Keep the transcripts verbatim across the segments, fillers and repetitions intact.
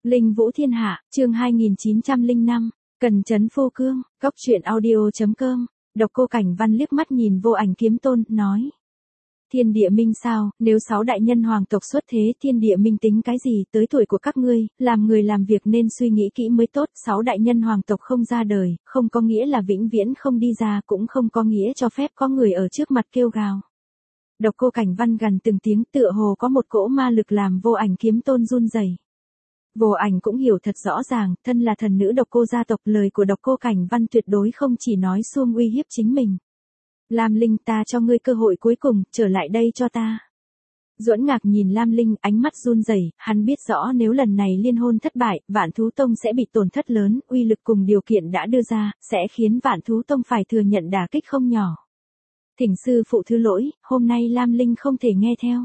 Linh Vũ Thiên Hạ, chương hai nghìn chín trăm lẻ năm, Cần Trấn Phô Cương, Góc Truyện Audio.com, Độc Cô Cảnh Văn liếc mắt nhìn Vô Ảnh Kiếm Tôn, nói. Thiên địa minh sao, nếu sáu đại nhân hoàng tộc xuất thế, thiên địa minh tính cái gì, tới tuổi của các ngươi, làm người làm việc nên suy nghĩ kỹ mới tốt, sáu đại nhân hoàng tộc không ra đời, không có nghĩa là vĩnh viễn không đi ra, cũng không có nghĩa cho phép có người ở trước mặt kêu gào. Độc Cô Cảnh Văn gần từng tiếng, tựa hồ có một cỗ ma lực làm Vô Ảnh Kiếm Tôn run rẩy. Vô Ảnh cũng hiểu thật rõ ràng, thân là thần nữ Độc Cô gia tộc, lời của Độc Cô Cảnh Văn tuyệt đối không chỉ nói suông uy hiếp chính mình. Lam Linh, ta cho ngươi cơ hội cuối cùng, trở lại đây cho ta. Duẫn Ngạc nhìn Lam Linh, ánh mắt run rẩy, hắn biết rõ nếu lần này liên hôn thất bại, Vạn Thú Tông sẽ bị tổn thất lớn, uy lực cùng điều kiện đã đưa ra, sẽ khiến Vạn Thú Tông phải thừa nhận đả kích không nhỏ. Thỉnh sư phụ thứ lỗi, hôm nay Lam Linh không thể nghe theo.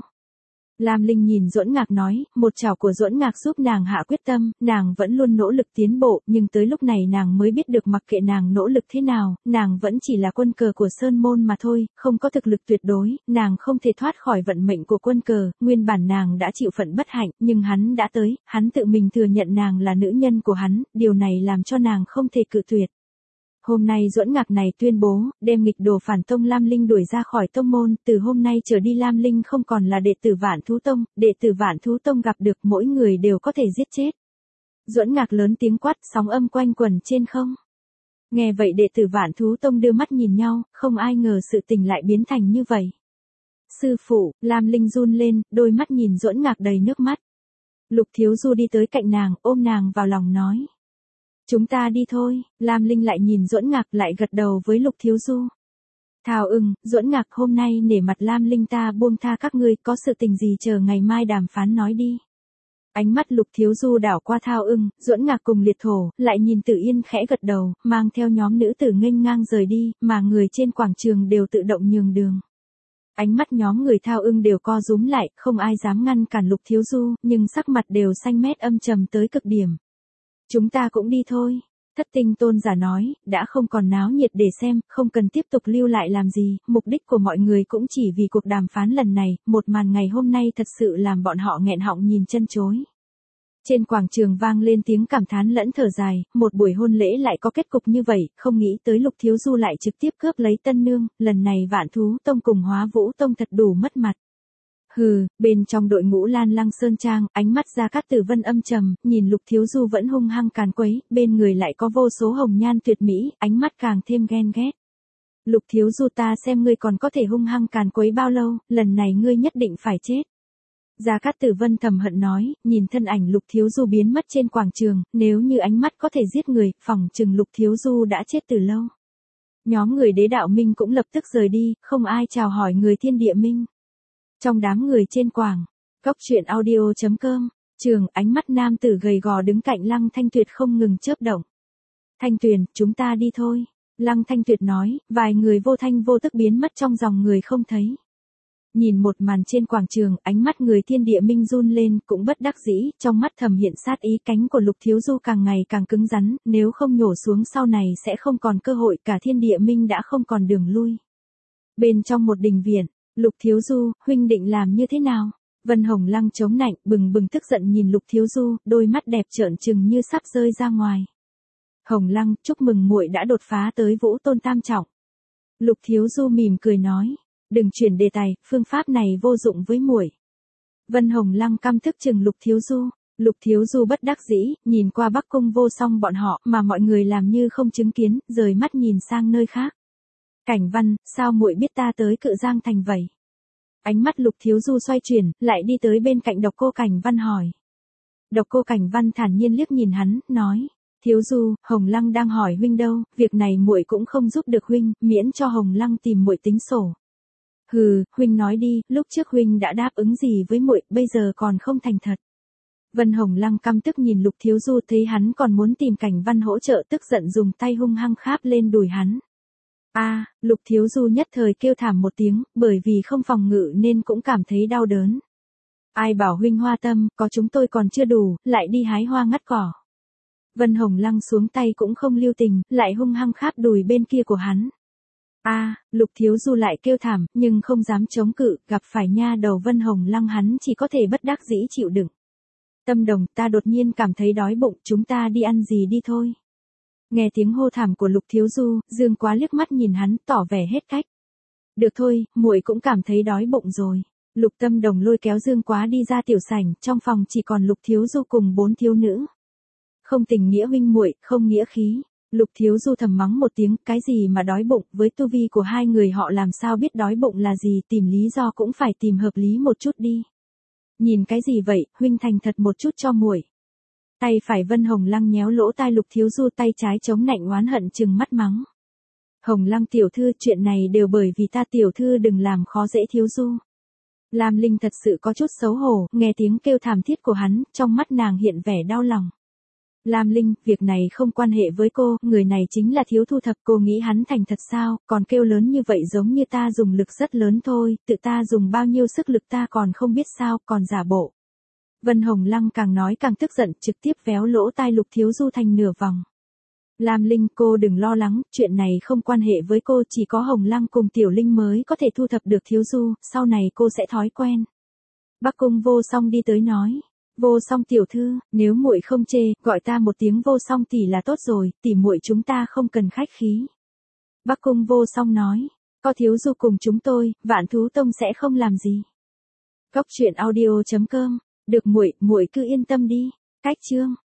Lam Linh nhìn Duẫn Ngạc nói, một chảo của Duẫn Ngạc giúp nàng hạ quyết tâm, nàng vẫn luôn nỗ lực tiến bộ, nhưng tới lúc này nàng mới biết được mặc kệ nàng nỗ lực thế nào, nàng vẫn chỉ là quân cờ của Sơn Môn mà thôi, không có thực lực tuyệt đối, nàng không thể thoát khỏi vận mệnh của quân cờ, nguyên bản nàng đã chịu phận bất hạnh, nhưng hắn đã tới, hắn tự mình thừa nhận nàng là nữ nhân của hắn, điều này làm cho nàng không thể cự tuyệt. Hôm nay Duẫn Ngạc này tuyên bố, đem nghịch đồ phản tông Lam Linh đuổi ra khỏi tông môn, từ hôm nay trở đi Lam Linh không còn là đệ tử Vạn Thú Tông, đệ tử Vạn Thú Tông gặp được mỗi người đều có thể giết chết. Duẫn Ngạc lớn tiếng quát, sóng âm quanh quẩn trên không. Nghe vậy đệ tử Vạn Thú Tông đưa mắt nhìn nhau, không ai ngờ sự tình lại biến thành như vậy. Sư phụ, Lam Linh run lên, đôi mắt nhìn Duẫn Ngạc đầy nước mắt. Lục Thiếu Du đi tới cạnh nàng, ôm nàng vào lòng nói. Chúng ta đi thôi, Lam Linh lại nhìn Duẫn Ngạc, lại gật đầu với Lục Thiếu Du. Thảo ưng, Duẫn Ngạc, hôm nay nể mặt Lam Linh ta buông tha các ngươi, có sự tình gì chờ ngày mai đàm phán nói đi. Ánh mắt Lục Thiếu Du đảo qua Thao ưng, Duẫn Ngạc cùng Liệt Thổ, lại nhìn Tử Yên khẽ gật đầu, mang theo nhóm nữ tử nghênh ngang rời đi, mà người trên quảng trường đều tự động nhường đường. Ánh mắt nhóm người Thao ưng đều co rúm lại, không ai dám ngăn cản Lục Thiếu Du, nhưng sắc mặt đều xanh mét âm trầm tới cực điểm. Chúng ta cũng đi thôi. Thất Tinh Tôn giả nói, đã không còn náo nhiệt để xem, không cần tiếp tục lưu lại làm gì, mục đích của mọi người cũng chỉ vì cuộc đàm phán lần này, một màn ngày hôm nay thật sự làm bọn họ nghẹn họng nhìn chân chối. Trên quảng trường vang lên tiếng cảm thán lẫn thở dài, một buổi hôn lễ lại có kết cục như vậy, không nghĩ tới Lục Thiếu Du lại trực tiếp cướp lấy tân nương, lần này Vạn Thú Tông cùng Hóa Vũ Tông thật đủ mất mặt. Hừ, bên trong đội ngũ Lan Lăng Sơn Trang, ánh mắt Gia Cát Tử Vân âm trầm, nhìn Lục Thiếu Du vẫn hung hăng càn quấy, bên người lại có vô số hồng nhan tuyệt mỹ, ánh mắt càng thêm ghen ghét. Lục Thiếu Du, ta xem ngươi còn có thể hung hăng càn quấy bao lâu, lần này ngươi nhất định phải chết. Gia Cát Tử Vân thầm hận nói, nhìn thân ảnh Lục Thiếu Du biến mất trên quảng trường, nếu như ánh mắt có thể giết người, phỏng chừng Lục Thiếu Du đã chết từ lâu. Nhóm người Đế Đạo Minh cũng lập tức rời đi, không ai chào hỏi người Thiên Địa Minh. Trong đám người trên quảng, Góc Truyện Audio.com, trường, ánh mắt nam tử gầy gò đứng cạnh Lăng Thanh Tuyệt không ngừng chớp động. Thanh Tuyền, chúng ta đi thôi. Lăng Thanh Tuyệt nói, vài người vô thanh vô tức biến mất trong dòng người không thấy. Nhìn một màn trên quảng trường, ánh mắt người Thiên Địa Minh run lên, cũng bất đắc dĩ, trong mắt thầm hiện sát ý, cánh của Lục Thiếu Du càng ngày càng cứng rắn, nếu không nhổ xuống sau này sẽ không còn cơ hội, cả Thiên Địa Minh đã không còn đường lui. Bên trong một đình viện, Lục Thiếu Du, huynh định làm như thế nào? Vân Hồng Lăng chống nạnh, bừng bừng tức giận nhìn Lục Thiếu Du, đôi mắt đẹp trợn trừng như sắp rơi ra ngoài. Hồng Lăng, chúc mừng muội đã đột phá tới Vũ Tôn tam trọng. Lục Thiếu Du mỉm cười nói, đừng chuyển đề tài, phương pháp này vô dụng với muội. Vân Hồng Lăng căm tức chừng Lục Thiếu Du. Lục Thiếu Du bất đắc dĩ, nhìn qua Bắc Cung Vô Song bọn họ, mà mọi người làm như không chứng kiến, rời mắt nhìn sang nơi khác. Cảnh Văn, sao muội biết ta tới Cự Giang Thành vậy? Ánh mắt Lục Thiếu Du xoay chuyển, lại đi tới bên cạnh Độc Cô Cảnh Văn hỏi. Độc Cô Cảnh Văn thản nhiên liếc nhìn hắn, nói, Thiếu Du, Hồng Lăng đang hỏi huynh đâu, việc này muội cũng không giúp được huynh, miễn cho Hồng Lăng tìm muội tính sổ. Hừ, huynh nói đi, lúc trước huynh đã đáp ứng gì với muội, bây giờ còn không thành thật. Vân Hồng Lăng căm tức nhìn Lục Thiếu Du, thấy hắn còn muốn tìm Cảnh Văn hỗ trợ, tức giận dùng tay hung hăng kháp lên đùi hắn. A, à, Lục Thiếu Du nhất thời kêu thảm một tiếng, bởi vì không phòng ngự nên cũng cảm thấy đau đớn. Ai bảo huynh hoa tâm, có chúng tôi còn chưa đủ, lại đi hái hoa ngắt cỏ. Vân Hồng Lăng xuống tay cũng không lưu tình, lại hung hăng kháp đùi bên kia của hắn. A, à, Lục Thiếu Du lại kêu thảm, nhưng không dám chống cự, gặp phải nha đầu Vân Hồng Lăng hắn chỉ có thể bất đắc dĩ chịu đựng. Tâm Đồng, ta đột nhiên cảm thấy đói bụng, chúng ta đi ăn gì đi thôi. Nghe tiếng hô thảm của Lục Thiếu Du, Dương Quá liếc mắt nhìn hắn, tỏ vẻ hết cách. Được thôi, muội cũng cảm thấy đói bụng rồi. Lục Tâm Đồng lôi kéo Dương Quá đi ra tiểu sảnh, trong phòng chỉ còn Lục Thiếu Du cùng bốn thiếu nữ. Không tình nghĩa huynh muội, không nghĩa khí. Lục Thiếu Du thầm mắng một tiếng, cái gì mà đói bụng, với tu vi của hai người họ làm sao biết đói bụng là gì, tìm lý do cũng phải tìm hợp lý một chút đi. Nhìn cái gì vậy, huynh thành thật một chút cho muội. Tay phải Vân Hồng Lăng nhéo lỗ tai Lục Thiếu Du, tay trái chống nạnh oán hận trừng mắt mắng. Hồng Lăng tiểu thư, chuyện này đều bởi vì ta, tiểu thư đừng làm khó dễ Thiếu Du. Lam Linh thật sự có chút xấu hổ, nghe tiếng kêu thảm thiết của hắn, trong mắt nàng hiện vẻ đau lòng. Lam Linh, việc này không quan hệ với cô, người này chính là Thiếu Thu Thập, cô nghĩ hắn thành thật sao, còn kêu lớn như vậy giống như ta dùng lực rất lớn thôi, tự ta dùng bao nhiêu sức lực ta còn không biết sao, còn giả bộ. Vân Hồng Lăng càng nói càng tức giận, trực tiếp véo lỗ tai Lục Thiếu Du thành nửa vòng. Lam Linh, cô đừng lo lắng, chuyện này không quan hệ với cô, chỉ có Hồng Lăng cùng Tiểu Linh mới có thể thu thập được Thiếu Du, sau này cô sẽ thói quen. Bắc Cung Vô Song đi tới nói. Vô Song tiểu thư, nếu muội không chê, gọi ta một tiếng Vô Song tỷ là tốt rồi, tỷ muội chúng ta không cần khách khí. Bắc Cung Vô Song nói, có Thiếu Du cùng chúng tôi, Vạn Thú Tông sẽ không làm gì. Góc truyện audio chấm com, được muội, muội cứ yên tâm đi. Cách chương